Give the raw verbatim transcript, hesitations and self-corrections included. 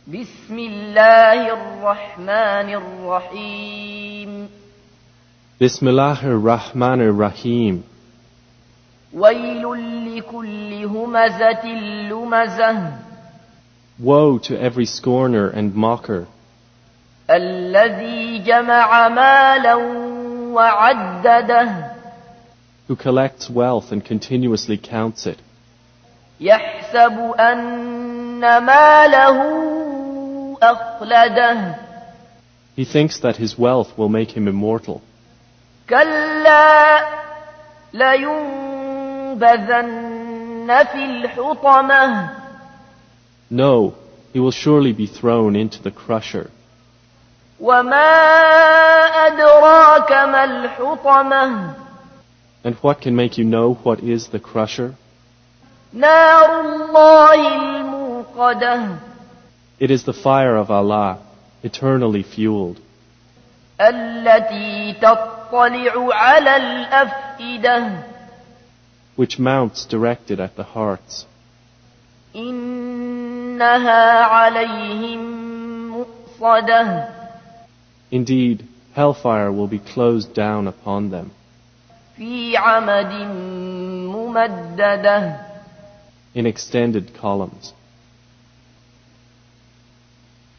بسم الله الرحمن الرحيم Bismillahir Rahmanir Rahim. ويل لكل همزة لمزة Woe to every scorner and mocker, الذي جمع مالا وعدده who collects wealth and continuously counts it, يحسب أن ماله أخلده he thinks that his wealth will make him immortal. كلا لينبذن في الحطمة No, he will surely be thrown into the crusher. وما أدراك ما الحطمة And what can make you know what is the crusher? نار الله الموقدة It is the fire of Allah, eternally fueled, التي تطلع على الأفئدة which mounts directed at the hearts. إنها عليهم مؤصدة Indeed, hellfire will be closed down upon them, في عمد ممددة in extended columns.